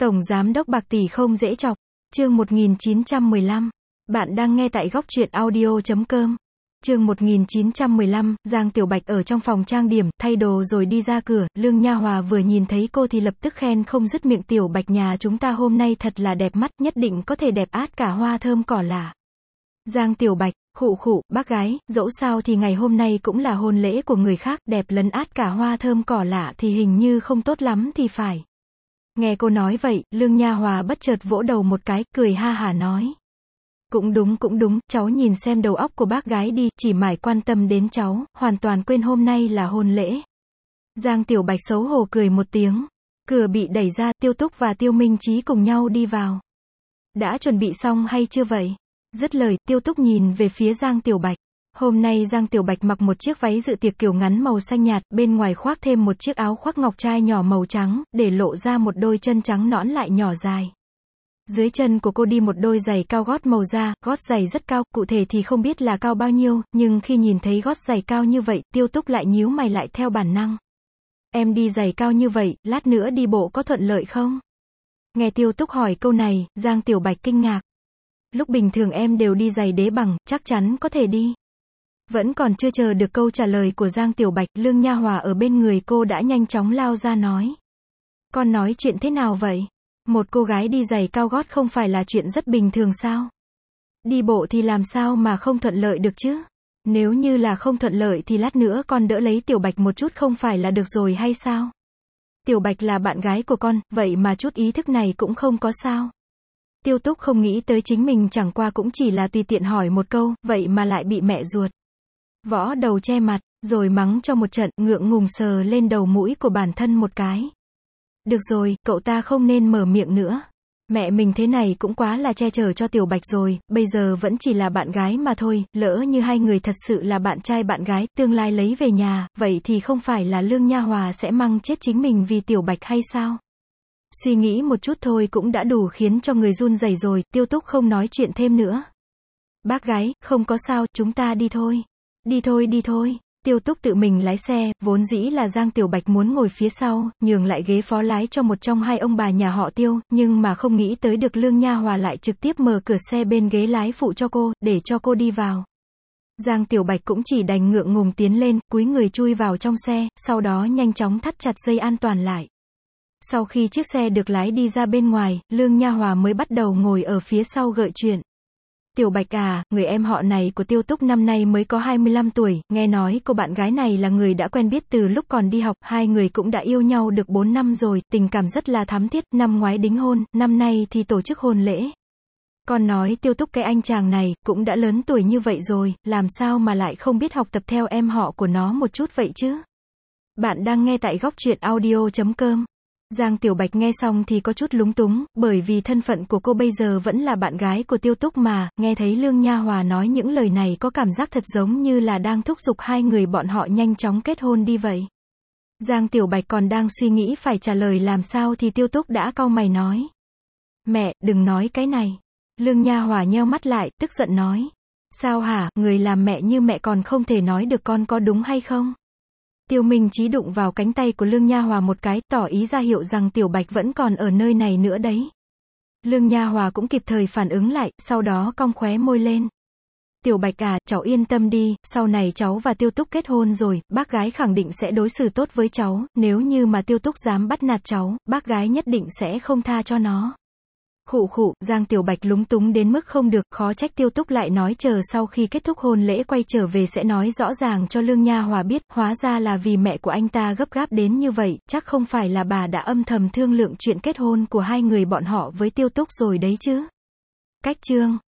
Tổng Giám đốc bạc tỷ không dễ chọc. Chương 1915. Bạn đang nghe tại góc truyện audio.com. Chương 1915, Giang Tiểu Bạch ở trong phòng trang điểm, thay đồ rồi đi ra cửa, Lương Nha Hòa vừa nhìn thấy cô thì lập tức khen không dứt miệng, Tiểu Bạch nhà chúng ta hôm nay thật là đẹp mắt, nhất định có thể đẹp át cả hoa thơm cỏ lạ. Giang Tiểu Bạch, khụ khụ, bác gái, dẫu sao thì ngày hôm nay cũng là hôn lễ của người khác, đẹp lấn át cả hoa thơm cỏ lạ thì hình như không tốt lắm thì phải. Nghe cô nói vậy, Lương Nha Hòa bất chợt vỗ đầu một cái, cười ha hả nói. Cũng đúng, cháu nhìn xem đầu óc của bác gái đi, chỉ mải quan tâm đến cháu, hoàn toàn quên hôm nay là hôn lễ. Giang Tiểu Bạch xấu hổ cười một tiếng. Cửa bị đẩy ra, Tiêu Túc và Tiêu Minh Chí cùng nhau đi vào. Đã chuẩn bị xong hay chưa vậy? Dứt lời, Tiêu Túc nhìn về phía Giang Tiểu Bạch. Hôm nay Giang Tiểu Bạch mặc một chiếc váy dự tiệc kiểu ngắn màu xanh nhạt, bên ngoài khoác thêm một chiếc áo khoác ngọc trai nhỏ màu trắng, để lộ ra một đôi chân trắng nõn lại nhỏ dài. Dưới chân của cô đi một đôi giày cao gót màu da, gót giày rất cao, cụ thể thì không biết là cao bao nhiêu, nhưng khi nhìn thấy gót giày cao như vậy, Tiêu Túc lại nhíu mày lại theo bản năng. Em đi giày cao như vậy, lát nữa đi bộ có thuận lợi không? Nghe Tiêu Túc hỏi câu này, Giang Tiểu Bạch kinh ngạc. Lúc bình thường em đều đi giày đế bằng, chắc chắn có thể đi. Vẫn còn chưa chờ được câu trả lời của Giang Tiểu Bạch, Lương Nha Hòa ở bên người cô đã nhanh chóng lao ra nói. Con nói chuyện thế nào vậy? Một cô gái đi giày cao gót không phải là chuyện rất bình thường sao? Đi bộ thì làm sao mà không thuận lợi được chứ? Nếu như là không thuận lợi thì lát nữa con đỡ lấy Tiểu Bạch một chút không phải là được rồi hay sao? Tiểu Bạch là bạn gái của con, vậy mà chút ý thức này cũng không có sao? Tiêu Túc không nghĩ tới chính mình chẳng qua cũng chỉ là tùy tiện hỏi một câu, vậy mà lại bị mẹ ruột võ đầu che mặt, rồi mắng cho một trận, ngượng ngùng sờ lên đầu mũi của bản thân một cái. Được rồi, cậu ta không nên mở miệng nữa. Mẹ mình thế này cũng quá là che chở cho Tiểu Bạch rồi, bây giờ vẫn chỉ là bạn gái mà thôi, lỡ như hai người thật sự là bạn trai bạn gái, tương lai lấy về nhà, vậy thì không phải là Lương Nha Hòa sẽ măng chết chính mình vì Tiểu Bạch hay sao? Suy nghĩ một chút thôi cũng đã đủ khiến cho người run rẩy rồi, Tiêu Túc không nói chuyện thêm nữa. Bác gái, không có sao, chúng ta đi thôi. Đi thôi. Tiêu Túc tự mình lái xe, vốn dĩ là Giang Tiểu Bạch muốn ngồi phía sau, nhường lại ghế phó lái cho một trong hai ông bà nhà họ Tiêu, nhưng mà không nghĩ tới được Lương Nha Hòa lại trực tiếp mở cửa xe bên ghế lái phụ cho cô, để cho cô đi vào. Giang Tiểu Bạch cũng chỉ đành ngượng ngùng tiến lên, cúi người chui vào trong xe, sau đó nhanh chóng thắt chặt dây an toàn lại. Sau khi chiếc xe được lái đi ra bên ngoài, Lương Nha Hòa mới bắt đầu ngồi ở phía sau gợi chuyện. Tiểu Bạch à, người em họ này của Tiêu Túc năm nay mới có 25 tuổi, nghe nói cô bạn gái này là người đã quen biết từ lúc còn đi học, hai người cũng đã yêu nhau được 4 năm rồi, tình cảm rất là thắm thiết, năm ngoái đính hôn, năm nay thì tổ chức hôn lễ. Con nói Tiêu Túc cái anh chàng này, cũng đã lớn tuổi như vậy rồi, làm sao mà lại không biết học tập theo em họ của nó một chút vậy chứ? Bạn đang nghe tại góc truyện audio.com. Giang Tiểu Bạch nghe xong thì có chút lúng túng, bởi vì thân phận của cô bây giờ vẫn là bạn gái của Tiêu Túc mà, nghe thấy Lương Nha Hòa nói những lời này có cảm giác thật giống như là đang thúc giục hai người bọn họ nhanh chóng kết hôn đi vậy. Giang Tiểu Bạch còn đang suy nghĩ phải trả lời làm sao thì Tiêu Túc đã cau mày nói. Mẹ, đừng nói cái này. Lương Nha Hòa nheo mắt lại, tức giận nói. Sao hả, người làm mẹ như mẹ còn không thể nói được con có đúng hay không? Tiêu Minh Chí đụng vào cánh tay của Lương Nha Hòa một cái, tỏ ý ra hiệu rằng Tiểu Bạch vẫn còn ở nơi này nữa đấy. Lương Nha Hòa cũng kịp thời phản ứng lại, sau đó cong khóe môi lên. Tiểu Bạch à, cháu yên tâm đi, sau này cháu và Tiêu Túc kết hôn rồi, bác gái khẳng định sẽ đối xử tốt với cháu, nếu như mà Tiêu Túc dám bắt nạt cháu, bác gái nhất định sẽ không tha cho nó. Khụ, Giang Tiểu Bạch lúng túng đến mức không được, khó trách Tiêu Túc lại nói chờ sau khi kết thúc hôn lễ quay trở về sẽ nói rõ ràng cho Lương Nha Hòa biết, hóa ra là vì mẹ của anh ta gấp gáp đến như vậy, chắc không phải là bà đã âm thầm thương lượng chuyện kết hôn của hai người bọn họ với Tiêu Túc rồi đấy chứ. Cách chương